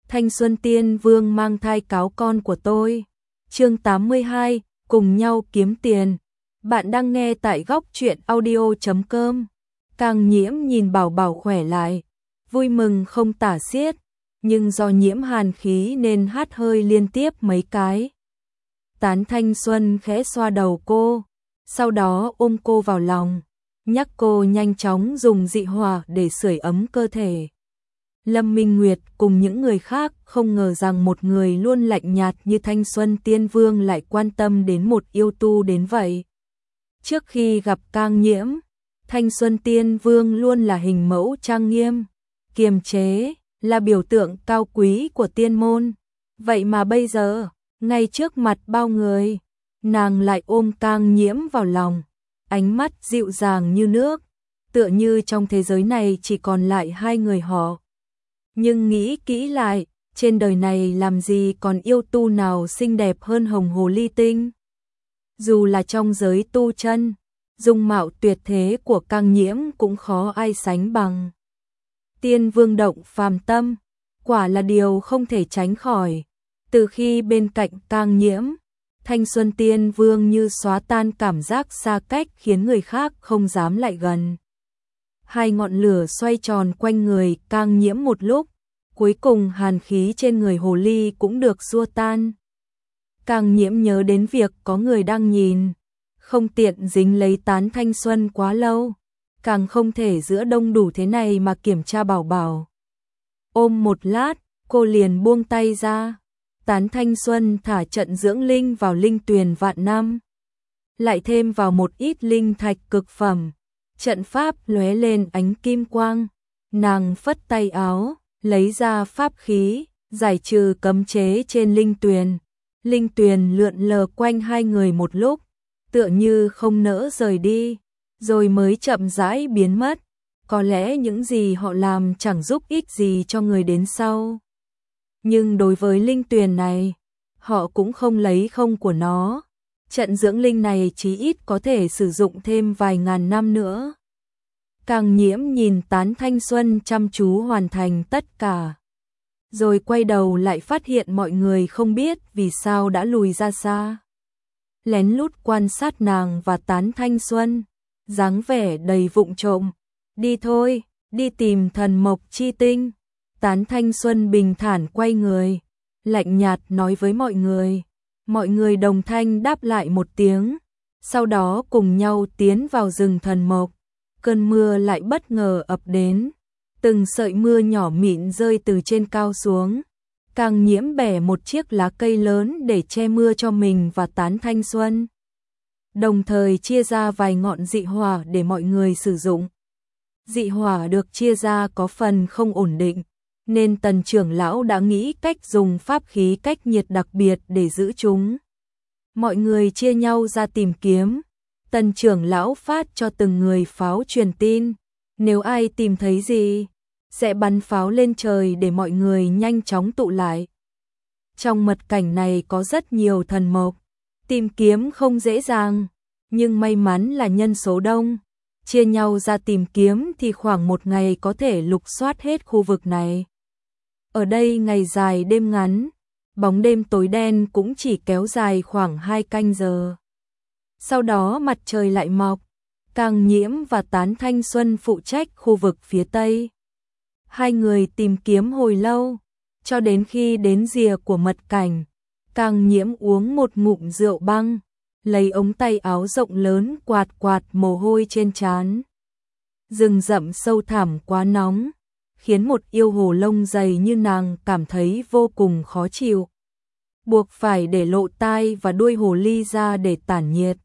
Thanh Xuân Tiên Vương mang thai cáo con của tôi. Chương 82, cùng nhau kiếm tiền. Bạn đang nghe tại góc truyện audio.com. Càng Nhiễm nhìn Bảo Bảo khỏe lại, vui mừng không tả xiết, nhưng do nhiễm hàn khí nên hắt hơi liên tiếp mấy cái. Tán Thanh Xuân khẽ xoa đầu cô, sau đó ôm cô vào lòng, nhắc cô nhanh chóng dùng dị hỏa để sưởi ấm cơ thể. Lâm Minh Nguyệt cùng những người khác không ngờ rằng một người luôn lạnh nhạt như Thanh Xuân Tiên Vương lại quan tâm đến một yêu tu đến vậy. Trước khi gặp Càng Nhiễm, Thanh Xuân Tiên Vương luôn là hình mẫu trang nghiêm, kiềm chế, là biểu tượng cao quý của tiên môn. Vậy mà bây giờ, ngay trước mặt bao người, nàng lại ôm Càng Nhiễm vào lòng, ánh mắt dịu dàng như nước, tựa như trong thế giới này chỉ còn lại hai người họ. Nhưng nghĩ kỹ lại, trên đời này làm gì còn yêu tu nào xinh đẹp hơn Hồng Hồ Ly Tinh. Dù là trong giới tu chân, dung mạo tuyệt thế của Càng Nhiễm cũng khó ai sánh bằng. Tiên vương động phàm tâm, quả là điều không thể tránh khỏi. Từ khi bên cạnh Càng Nhiễm, Thanh Xuân Tiên Vương như xóa tan cảm giác xa cách khiến người khác không dám lại gần. Hai ngọn lửa xoay tròn quanh người Càng Nhiễm một lúc, cuối cùng hàn khí trên người hồ ly cũng được xua tan. Càng Nhiễm nhớ đến việc có người đang nhìn, không tiện dính lấy Tán Thanh Xuân quá lâu, càng không thể giữa đông đủ thế này mà kiểm tra Bảo Bảo. Ôm một lát, cô liền buông tay ra. Tán Thanh Xuân thả trận dưỡng linh vào linh tuyền vạn năm, lại thêm vào một ít linh thạch cực phẩm. Trận pháp lóe lên ánh kim quang, nàng phất tay áo, lấy ra pháp khí, giải trừ cấm chế trên linh tuyền. Linh tuyền lượn lờ quanh hai người một lúc, tựa như không nỡ rời đi, rồi mới chậm rãi biến mất. Có lẽ những gì họ làm chẳng giúp ích gì cho người đến sau. Nhưng đối với linh tuyền này, họ cũng không lấy không của nó. Trận dưỡng linh này chí ít có thể sử dụng thêm vài ngàn năm nữa. Càng Nhiễm nhìn Tán Thanh Xuân chăm chú hoàn thành tất cả, rồi quay đầu lại phát hiện mọi người không biết vì sao đã lùi ra xa. Lén lút quan sát nàng và Tán Thanh Xuân, dáng vẻ đầy vụng trộm. Đi thôi, đi tìm thần mộc chi tinh. Tán Thanh Xuân bình thản quay người, lạnh nhạt nói với mọi người. Mọi người đồng thanh đáp lại một tiếng, sau đó cùng nhau tiến vào rừng thần mộc. Cơn mưa lại bất ngờ ập đến, từng sợi mưa nhỏ mịn rơi từ trên cao xuống. Càng Nhiễm bẻ một chiếc lá cây lớn để che mưa cho mình và Tán Thanh Xuân, đồng thời chia ra vài ngọn dị hỏa để mọi người sử dụng. Dị hỏa được chia ra có phần không ổn định, nên Tần trưởng lão đã nghĩ cách dùng pháp khí cách nhiệt đặc biệt để giữ chúng. Mọi người chia nhau ra tìm kiếm. Tần trưởng lão phát cho từng người pháo truyền tin, nếu ai tìm thấy gì, sẽ bắn pháo lên trời để mọi người nhanh chóng tụ lại. Trong mật cảnh này có rất nhiều thần mộc, tìm kiếm không dễ dàng, nhưng may mắn là nhân số đông. Chia nhau ra tìm kiếm thì khoảng một ngày có thể lục soát hết khu vực này. Ở đây ngày dài đêm ngắn, bóng đêm tối đen cũng chỉ kéo dài khoảng 2 canh giờ. Sau đó mặt trời lại mọc. Càng Nhiễm và Tán Thanh Xuân phụ trách khu vực phía tây. Hai người tìm kiếm hồi lâu, cho đến khi đến rìa của mật cảnh. Càng Nhiễm uống một ngụm rượu băng, lấy ống tay áo rộng lớn quạt quạt mồ hôi trên trán. Rừng rậm sâu thẳm quá nóng, khiến một yêu hồ lông dày như nàng cảm thấy vô cùng khó chịu. Buộc phải để lộ tai và đuôi hồ ly ra để tản nhiệt.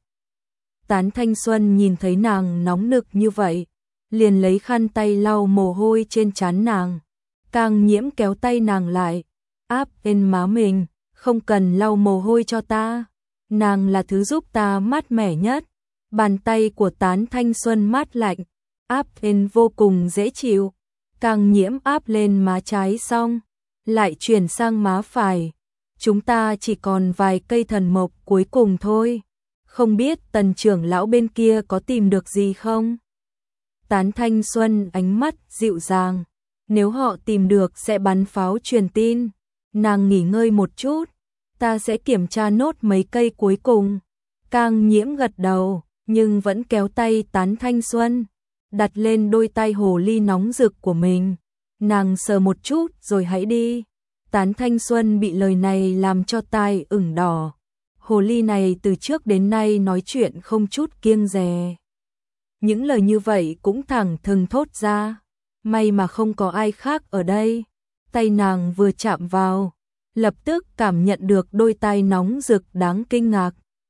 Tán Thanh Xuân nhìn thấy nàng nóng nực như vậy, liền lấy khăn tay lau mồ hôi trên trán nàng. Càng Nhiễm kéo tay nàng lại, áp lên má mình, không cần lau mồ hôi cho ta. Nàng là thứ giúp ta mát mẻ nhất. Bàn tay của Tán Thanh Xuân mát lạnh, áp lên vô cùng dễ chịu. Càng Nhiễm áp lên má trái xong, lại chuyển sang má phải. Chúng ta chỉ còn vài cây thần mộc cuối cùng thôi. Không biết Tần trưởng lão bên kia có tìm được gì không? Tán Thanh Xuân ánh mắt dịu dàng, nếu họ tìm được sẽ bắn pháo truyền tin. Nàng nghỉ ngơi một chút, ta sẽ kiểm tra nốt mấy cây cuối cùng. Càng Nhiễm gật đầu, nhưng vẫn kéo tay Tán Thanh Xuân, đặt lên đôi tay hồ ly nóng rực của mình. Nàng sờ một chút rồi hãy đi. Tán Thanh Xuân bị lời này làm cho tai ửng đỏ. Hồ ly này từ trước đến nay nói chuyện không chút kiêng dè. Những lời như vậy cũng thẳng thừng thốt ra. May mà không có ai khác ở đây. Tay nàng vừa chạm vào, lập tức cảm nhận được đôi tay nóng rực đáng kinh ngạc.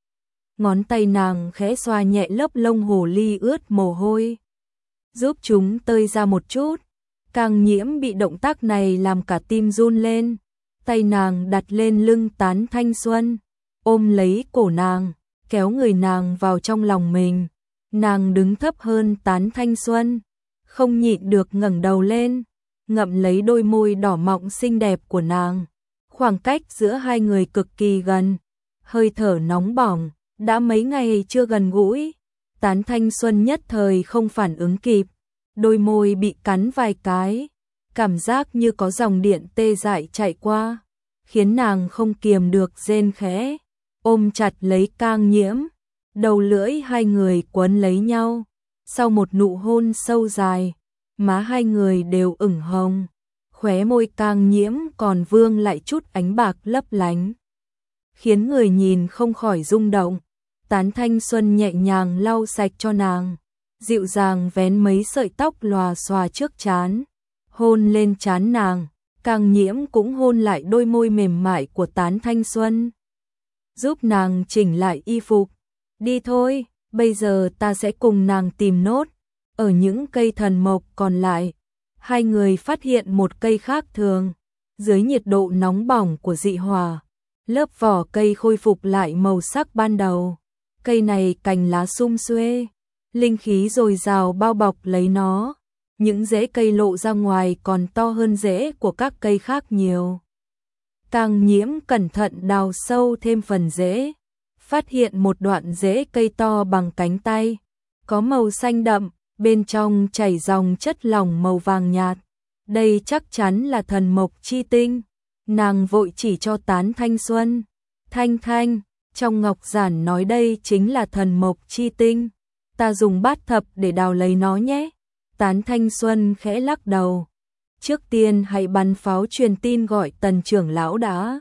Ngón tay nàng khẽ xoa nhẹ lớp lông hồ ly ướt mồ hôi, giúp chúng tơi ra một chút. Càng Nhiễm bị động tác này làm cả tim run lên. Tay nàng đặt lên lưng Tán Thanh Xuân, ôm lấy cổ nàng, kéo người nàng vào trong lòng mình. Nàng đứng thấp hơn Tán Thanh Xuân, không nhịn được ngẩng đầu lên, ngậm lấy đôi môi đỏ mọng xinh đẹp của nàng. Khoảng cách giữa hai người cực kỳ gần, hơi thở nóng bỏng, đã mấy ngày chưa gần gũi. Tán Thanh Xuân nhất thời không phản ứng kịp, đôi môi bị cắn vài cái, cảm giác như có dòng điện tê dại chạy qua, khiến nàng không kiềm được rên khẽ, ôm chặt lấy Càng Nhiễm, đầu lưỡi hai người quấn lấy nhau. Sau một nụ hôn sâu dài, má hai người đều ửng hồng, khóe môi Càng Nhiễm còn vương lại chút ánh bạc lấp lánh, khiến người nhìn không khỏi rung động. Tán Thanh Xuân nhẹ nhàng lau sạch cho nàng, dịu dàng vén mấy sợi tóc lòa xòa trước trán, hôn lên trán nàng. Càng Nhiễm cũng hôn lại đôi môi mềm mại của Tán Thanh Xuân, giúp nàng chỉnh lại y phục. Đi thôi, bây giờ ta sẽ cùng nàng tìm nốt. Ở những cây thần mộc còn lại, hai người phát hiện một cây khác thường. Dưới nhiệt độ nóng bỏng của dị hỏa, lớp vỏ cây khôi phục lại màu sắc ban đầu. Cây này cành lá sum xuê, linh khí dồi dào bao bọc lấy nó. Những rễ cây lộ ra ngoài còn to hơn rễ của các cây khác nhiều. Càng Nhiễm cẩn thận đào sâu thêm phần rễ, phát hiện một đoạn rễ cây to bằng cánh tay, có màu xanh đậm, bên trong chảy dòng chất lỏng màu vàng nhạt. Đây chắc chắn là thần mộc chi tinh. Nàng vội chỉ cho Tán Thanh Xuân. Thanh Thanh, trong ngọc giản nói đây chính là thần mộc chi tinh. Ta dùng bát thập để đào lấy nó nhé. Tán Thanh Xuân khẽ lắc đầu. Trước tiên hãy bắn pháo truyền tin gọi Tần trưởng lão đã.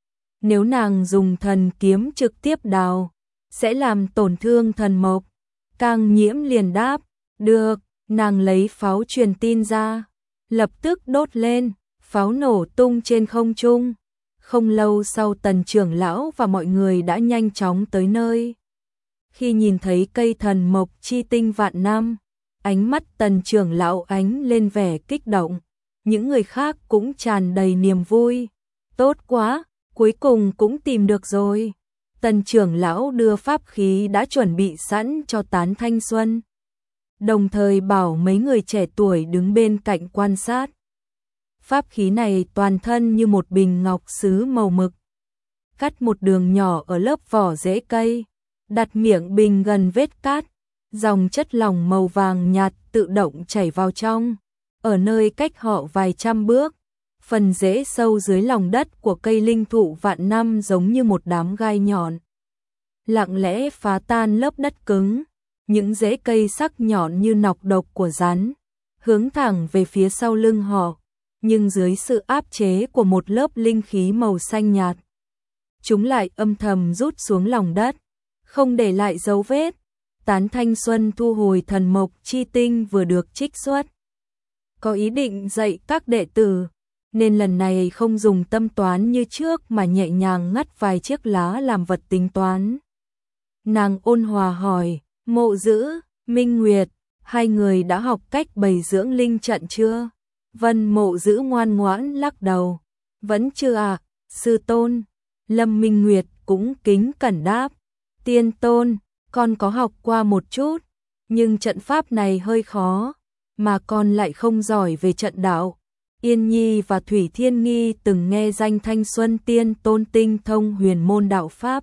Nếu nàng dùng thần kiếm trực tiếp đào, sẽ làm tổn thương thần mộc. Càng Nhiễm liền đáp, được. Nàng lấy pháo truyền tin ra, lập tức đốt lên, pháo nổ tung trên không trung. Không lâu sau Tần trưởng lão và mọi người đã nhanh chóng tới nơi. Khi nhìn thấy cây thần mộc chi tinh vạn năm, ánh mắt Tần trưởng lão ánh lên vẻ kích động. Những người khác cũng tràn đầy niềm vui. Tốt quá, cuối cùng cũng tìm được rồi. Tần trưởng lão đưa pháp khí đã chuẩn bị sẵn cho Tán Thanh Xuân, đồng thời bảo mấy người trẻ tuổi đứng bên cạnh quan sát. Pháp khí này toàn thân như một bình ngọc sứ màu mực, cắt một đường nhỏ ở lớp vỏ rễ cây, đặt miệng bình gần vết cát, dòng chất lỏng màu vàng nhạt tự động chảy vào trong. Ở nơi cách họ vài trăm bước, phần rễ sâu dưới lòng đất của cây linh thụ vạn năm giống như một đám gai nhọn, lặng lẽ phá tan lớp đất cứng. Những rễ cây sắc nhọn như nọc độc của rắn, hướng thẳng về phía sau lưng họ, nhưng dưới sự áp chế của một lớp linh khí màu xanh nhạt, chúng lại âm thầm rút xuống lòng đất, không để lại dấu vết. Tán Thanh Xuân thu hồi thần mộc chi tinh vừa được trích xuất, có ý định dạy các đệ tử, nên lần này không dùng tâm toán như trước mà nhẹ nhàng ngắt vài chiếc lá làm vật tính toán. Nàng ôn hòa hỏi, Mộ Dữ, Minh Nguyệt, hai người đã học cách bày dưỡng linh trận chưa? Vân Mộ Dữ ngoan ngoãn lắc đầu, vẫn chưa ạ, sư tôn. Lâm Minh Nguyệt cũng kính cẩn đáp, tiên tôn, con có học qua một chút, nhưng trận pháp này hơi khó, mà con lại không giỏi về trận đạo. Yên Nhi và Thủy Thiên Nghi từng nghe danh Thanh Xuân tiên tôn tinh thông huyền môn đạo pháp,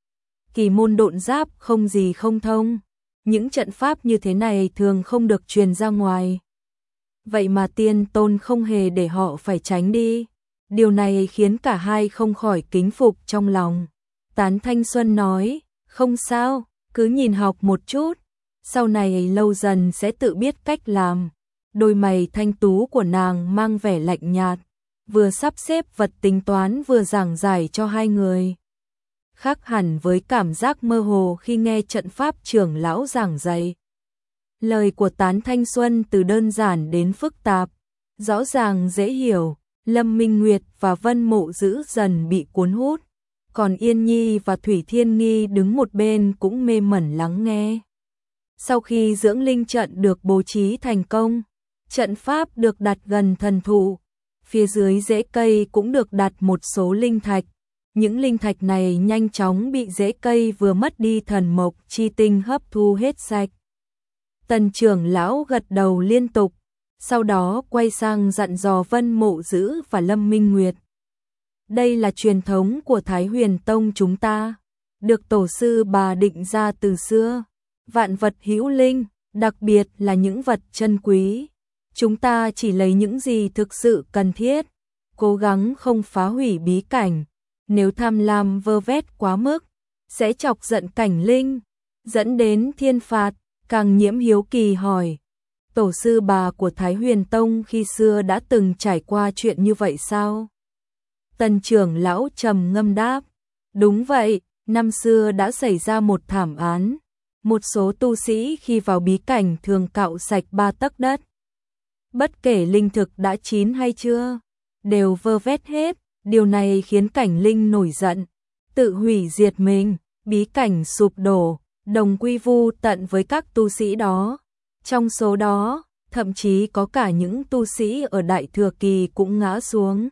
kỳ môn độn giáp không gì không thông. Những trận pháp như thế này thường không được truyền ra ngoài. vậy mà tiên tôn không hề để họ phải tránh đi. Điều này khiến cả hai không khỏi kính phục trong lòng. Tán Thanh Xuân nói, không sao, cứ nhìn học một chút, sau này lâu dần sẽ tự biết cách làm. Đôi mày thanh tú của nàng mang vẻ lạnh nhạt, vừa sắp xếp vật tính toán vừa giảng giải cho hai người. Khác hẳn với cảm giác mơ hồ khi nghe trận pháp trưởng lão giảng dạy. Lời của Tán Thanh Xuân từ đơn giản đến phức tạp, rõ ràng dễ hiểu, Lâm Minh Nguyệt và Vân Mộ Dữ dần bị cuốn hút, còn Yên Nhi và Thủy Thiên Nghi đứng một bên cũng mê mẩn lắng nghe. Sau khi dưỡng linh trận được bố trí thành công, trận pháp được đặt gần thần thụ, phía dưới rễ cây cũng được đặt một số linh thạch. Những linh thạch này nhanh chóng bị rễ cây vừa mất đi thần mộc chi tinh hấp thu hết sạch. Tần trưởng lão gật đầu liên tục, sau đó quay sang dặn dò Vân Mộ Dữ và Lâm Minh Nguyệt. Đây là truyền thống của Thái Huyền Tông chúng ta, được tổ sư bà định ra từ xưa. Vạn vật hữu linh, đặc biệt là những vật chân quý. Chúng ta chỉ lấy những gì thực sự cần thiết, cố gắng không phá hủy bí cảnh. Nếu tham lam vơ vét quá mức, sẽ chọc giận cảnh linh, dẫn đến thiên phạt. Càng Nhiễm hiếu kỳ hỏi, tổ sư bà của Thái Huyền Tông khi xưa đã từng trải qua chuyện như vậy sao? Tần trưởng lão trầm ngâm đáp, đúng vậy, năm xưa đã xảy ra một thảm án. Một số tu sĩ khi vào bí cảnh thường cạo sạch 3 tấc đất. Bất kể linh thực đã chín hay chưa, đều vơ vét hết. Điều này khiến cảnh linh nổi giận, tự hủy diệt mình, bí cảnh sụp đổ, đồng quy vu tận với các tu sĩ đó. Trong số đó, thậm chí có cả những tu sĩ ở Đại Thừa Kỳ cũng ngã xuống.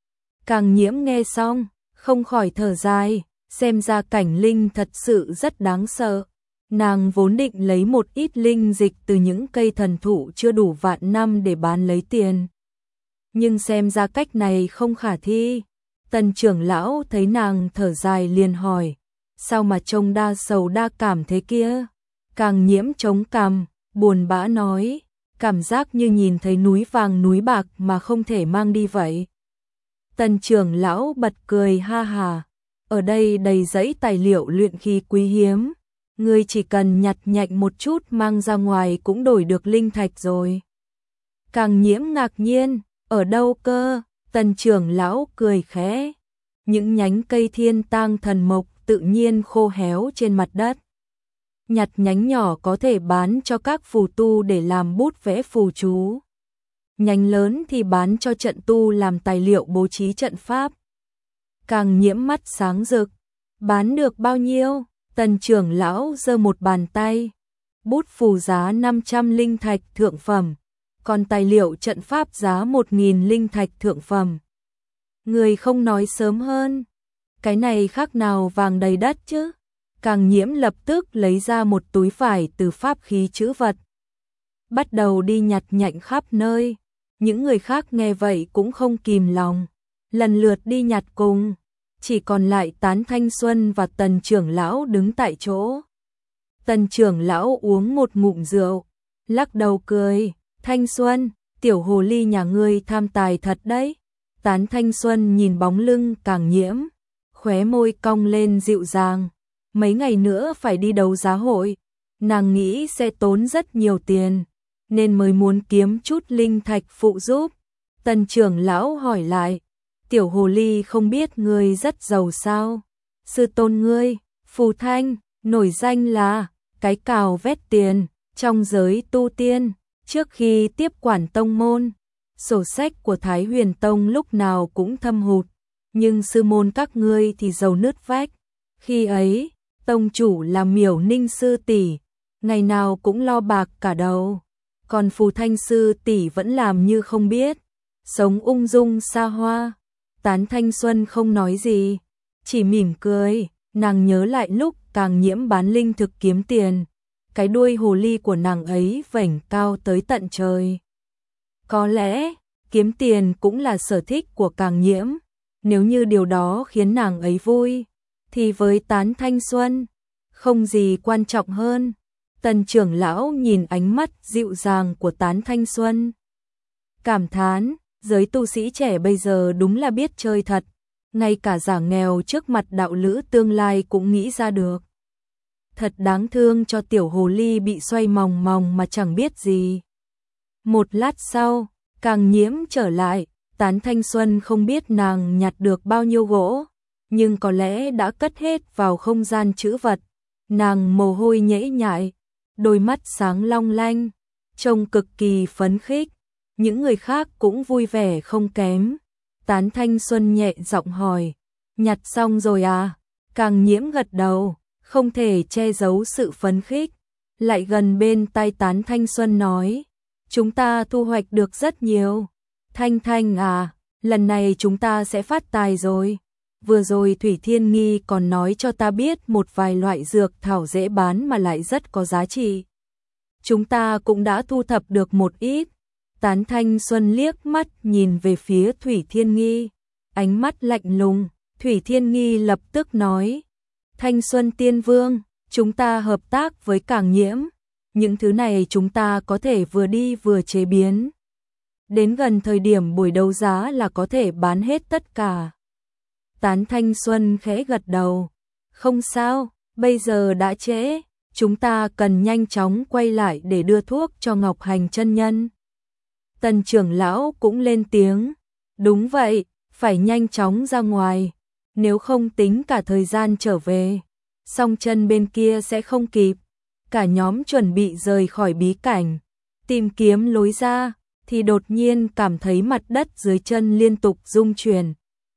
Càng Nhiễm nghe xong, không khỏi thở dài, xem ra cảnh linh thật sự rất đáng sợ. Nàng vốn định lấy một ít linh dịch từ những cây thần thụ chưa đủ vạn năm để bán lấy tiền. Nhưng xem ra cách này không khả thi. Tần trưởng lão thấy nàng thở dài liền hỏi, sao mà trông đa sầu đa cảm thế kia? Càng Nhiễm chống cằm, buồn bã nói, cảm giác như nhìn thấy núi vàng núi bạc mà không thể mang đi vậy. Tần trưởng lão bật cười ha hà, ở đây đầy dãy tài liệu luyện khí quý hiếm. Ngươi chỉ cần nhặt nhạnh một chút mang ra ngoài cũng đổi được linh thạch rồi. Càng Nhiễm ngạc nhiên, ở đâu cơ? Tần trưởng lão cười khẽ. Những nhánh cây thiên tang thần mộc tự nhiên khô héo trên mặt đất. Nhặt nhánh nhỏ có thể bán cho các phù tu để làm bút vẽ phù chú. Nhánh lớn thì bán cho trận tu làm tài liệu bố trí trận pháp. Càng Nhiễm mắt sáng rực. Bán được bao nhiêu? Tần trưởng lão giơ một bàn tay. Bút phù giá 500 linh thạch thượng phẩm, còn tài liệu trận pháp giá 1000 linh thạch thượng phẩm. Người không nói sớm hơn, cái này khác nào vàng đầy đất chứ? Càng Nhiễm lập tức lấy ra một túi vải từ pháp khí trữ vật, bắt đầu đi nhặt nhạnh khắp nơi. Những người khác nghe vậy cũng không kìm lòng, lần lượt đi nhặt cùng. Chỉ còn lại Tán Thanh Xuân và Tần trưởng lão đứng tại chỗ. Tần trưởng lão uống một ngụm rượu, lắc đầu cười, Thanh Xuân, tiểu hồ ly nhà ngươi tham tài thật đấy. Tán Thanh Xuân nhìn bóng lưng Càng Nhiễm, khóe môi cong lên dịu dàng. Mấy ngày nữa phải đi đấu giá hội, nàng nghĩ sẽ tốn rất nhiều tiền, nên mới muốn kiếm chút linh thạch phụ giúp. Tần trưởng lão hỏi lại, tiểu hồ ly không biết ngươi rất giàu sao? Sư tôn ngươi, Phù Thanh, nổi danh là cái cào vét tiền trong giới tu tiên. Trước khi tiếp quản tông môn, sổ sách của Thái Huyền Tông lúc nào cũng thâm hụt, nhưng sư môn các ngươi thì giàu nứt vách. Khi ấy, tông chủ là Miểu Ninh sư tỷ, ngày nào cũng lo bạc cả đầu, còn Phù Thanh sư tỷ vẫn làm như không biết, sống ung dung xa hoa. Tán Thanh Xuân không nói gì, chỉ mỉm cười. Nàng nhớ lại lúc Càng Nhiễm bán linh thực kiếm tiền, cái đuôi hồ ly của nàng ấy vểnh cao tới tận trời. Có lẽ kiếm tiền cũng là sở thích của Càng Nhiễm. Nếu như điều đó khiến nàng ấy vui, thì với Tán Thanh Xuân không gì quan trọng hơn. Tần trưởng lão nhìn ánh mắt dịu dàng của Tán Thanh Xuân, cảm thán, giới tu sĩ trẻ bây giờ đúng là biết chơi thật, ngay cả giả nghèo trước mặt đạo lữ tương lai cũng nghĩ ra được. Thật đáng thương cho tiểu hồ ly bị xoay mòng mòng mà chẳng biết gì. Một lát sau, Càng Nhiễm trở lại, Tán Thanh Xuân không biết nàng nhặt được bao nhiêu gỗ, nhưng có lẽ đã cất hết vào không gian trữ vật. Nàng mồ hôi nhễ nhại, đôi mắt sáng long lanh, trông cực kỳ phấn khích. Những người khác cũng vui vẻ không kém. Tán Thanh Xuân nhẹ giọng hỏi, nhặt xong rồi à? Càng Nhiễm gật đầu, không thể che giấu sự phấn khích. Lại gần bên tai Tán Thanh Xuân nói, chúng ta thu hoạch được rất nhiều. Thanh Thanh à, lần này chúng ta sẽ phát tài rồi. Vừa rồi Thủy Thiên Nghi còn nói cho ta biết một vài loại dược thảo dễ bán mà lại rất có giá trị. Chúng ta cũng đã thu thập được một ít. Tán Thanh Xuân liếc mắt nhìn về phía Thủy Thiên Nghi, ánh mắt lạnh lùng. Thủy Thiên Nghi lập tức nói, Thanh Xuân Tiên Vương, chúng ta hợp tác với Càng Nhiễm. Những thứ này chúng ta có thể vừa đi vừa chế biến. Đến gần thời điểm buổi đấu giá là có thể bán hết tất cả. Tán Thanh Xuân khẽ gật đầu. Không sao, bây giờ đã trễ, chúng ta cần nhanh chóng quay lại để đưa thuốc cho Ngọc Hành chân nhân. Tần trưởng lão cũng lên tiếng. Đúng vậy, phải nhanh chóng ra ngoài. Nếu không tính cả thời gian trở về, Song Chân bên kia sẽ không kịp. Cả nhóm chuẩn bị rời khỏi bí cảnh, tìm kiếm lối ra, thì đột nhiên cảm thấy mặt đất dưới chân liên tục rung chuyển.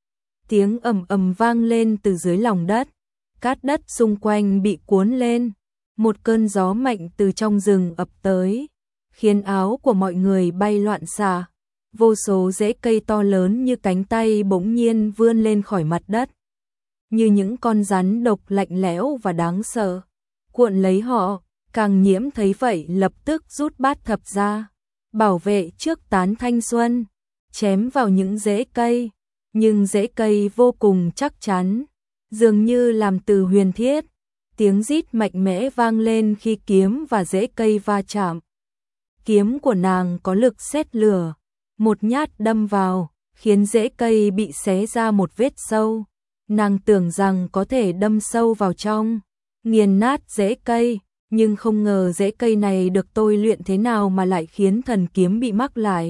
Tiếng ầm ầm vang lên từ dưới lòng đất, cát đất xung quanh bị cuốn lên, một cơn gió mạnh từ trong rừng ập tới, khiến áo của mọi người bay loạn xạ. Vô số rễ cây to lớn như cánh tay bỗng nhiên vươn lên khỏi mặt đất, như những con rắn độc lạnh lẽo và đáng sợ, cuộn lấy họ. Càng Nhiễm thấy vậy lập tức rút bát thập ra, bảo vệ trước Tán Thanh Xuân, chém vào những rễ cây, nhưng rễ cây vô cùng chắc chắn, dường như làm từ huyền thiết. Tiếng rít mạnh mẽ vang lên khi kiếm và rễ cây va chạm. Kiếm của nàng có lực sét lửa, một nhát đâm vào, khiến rễ cây bị xé ra một vết sâu. Nàng tưởng rằng có thể đâm sâu vào trong, nghiền nát rễ cây, nhưng không ngờ rễ cây này được tôi luyện thế nào mà lại khiến thần kiếm bị mắc lại.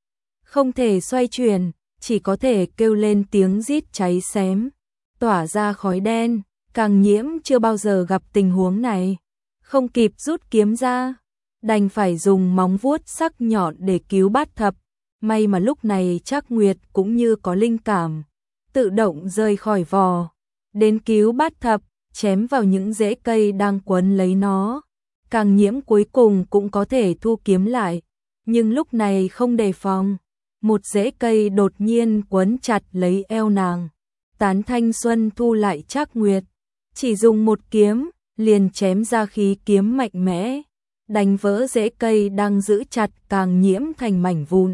Không thể xoay chuyển, chỉ có thể kêu lên tiếng rít cháy xém, tỏa ra khói đen. Càng Nhiễm chưa bao giờ gặp tình huống này, không kịp rút kiếm ra, đành phải dùng móng vuốt sắc nhọn để cứu bát thập. May mà lúc này Trác Nguyệt cũng như có linh cảm, tự động rời khỏi vỏ, đến cứu bát thập, chém vào những rễ cây đang quấn lấy nó. Càng Nhiễm cuối cùng cũng có thể thu kiếm lại, nhưng lúc này không đề phòng, một rễ cây đột nhiên quấn chặt lấy eo nàng. Tán Thanh Xuân thu lại Trác Nguyệt, chỉ dùng một kiếm, liền chém ra khí kiếm mạnh mẽ, đánh vỡ rễ cây đang giữ chặt Càng Nhiễm thành mảnh vụn.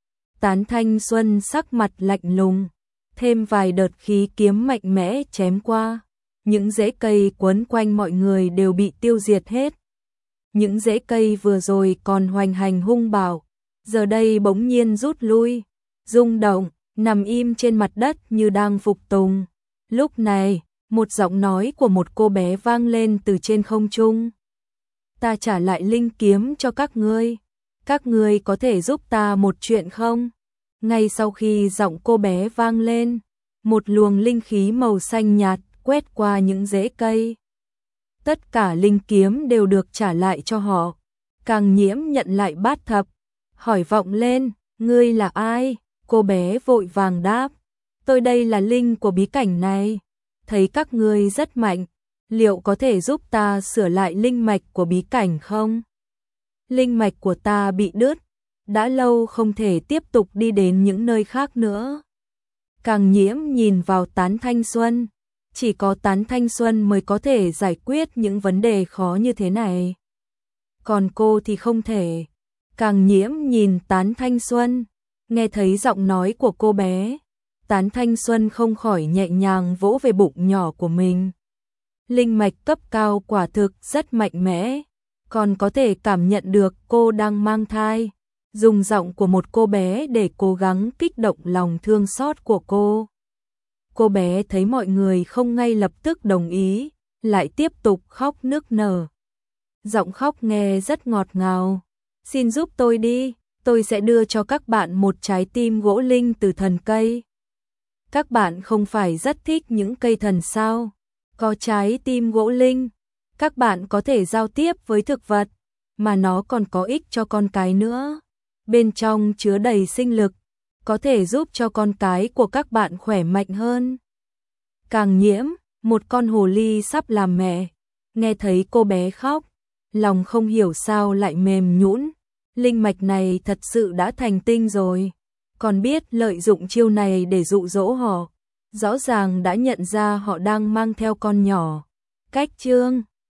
Tán Thanh Xuân sắc mặt lạnh lùng, thêm vài đợt khí kiếm mạnh mẽ chém qua, những rễ cây quấn quanh mọi người đều bị tiêu diệt hết. Những rễ cây vừa rồi còn hoành hành hung bạo, giờ đây bỗng nhiên rút lui, rung động, nằm im trên mặt đất như đang phục tùng. Lúc này, một giọng nói của một cô bé vang lên từ trên không trung. Ta trả lại linh kiếm cho các ngươi có thể giúp ta một chuyện không? Ngay sau khi giọng cô bé vang lên, một luồng linh khí màu xanh nhạt quét qua những rễ cây. Tất cả linh kiếm đều được trả lại cho họ. Càng Nhiễm nhận lại bát thập, hỏi vọng lên, ngươi là ai? Cô bé vội vàng đáp, tôi đây là linh của bí cảnh này, thấy các ngươi rất mạnh, liệu có thể giúp ta sửa lại linh mạch của bí cảnh không? Linh mạch của ta bị đứt, đã lâu không thể tiếp tục đi đến những nơi khác nữa. Càng Nhiễm nhìn vào Tán Thanh Xuân, chỉ có Tán Thanh Xuân mới có thể giải quyết những vấn đề khó như thế này, còn cô thì không thể. Càng Nhiễm nhìn Tán Thanh Xuân, nghe thấy giọng nói của cô bé, Tán Thanh Xuân không khỏi nhẹ nhàng vỗ về bụng nhỏ của mình. Linh mạch cấp cao quả thực rất mạnh mẽ, còn có thể cảm nhận được cô đang mang thai. dùng giọng của một cô bé để cố gắng kích động lòng thương xót của cô. Cô bé thấy mọi người không ngay lập tức đồng ý, lại tiếp tục khóc nức nở. Giọng khóc nghe rất ngọt ngào. Xin giúp tôi đi, tôi sẽ đưa cho các bạn một trái tim gỗ linh từ thần cây. Các bạn không phải rất thích những cây thần sao? Có trái tim gỗ linh, các bạn có thể giao tiếp với thực vật, mà nó còn có ích cho con cái nữa. Bên trong chứa đầy sinh lực, có thể giúp cho con cái của các bạn khỏe mạnh hơn. Càng Nhiễm, một con hồ ly sắp làm mẹ, nghe thấy cô bé khóc, lòng không hiểu sao lại mềm nhũn. Linh mạch này thật sự đã thành tinh rồi, còn biết lợi dụng chiêu này để dụ dỗ họ. Rõ ràng đã nhận ra họ đang mang theo con nhỏ. Cách chương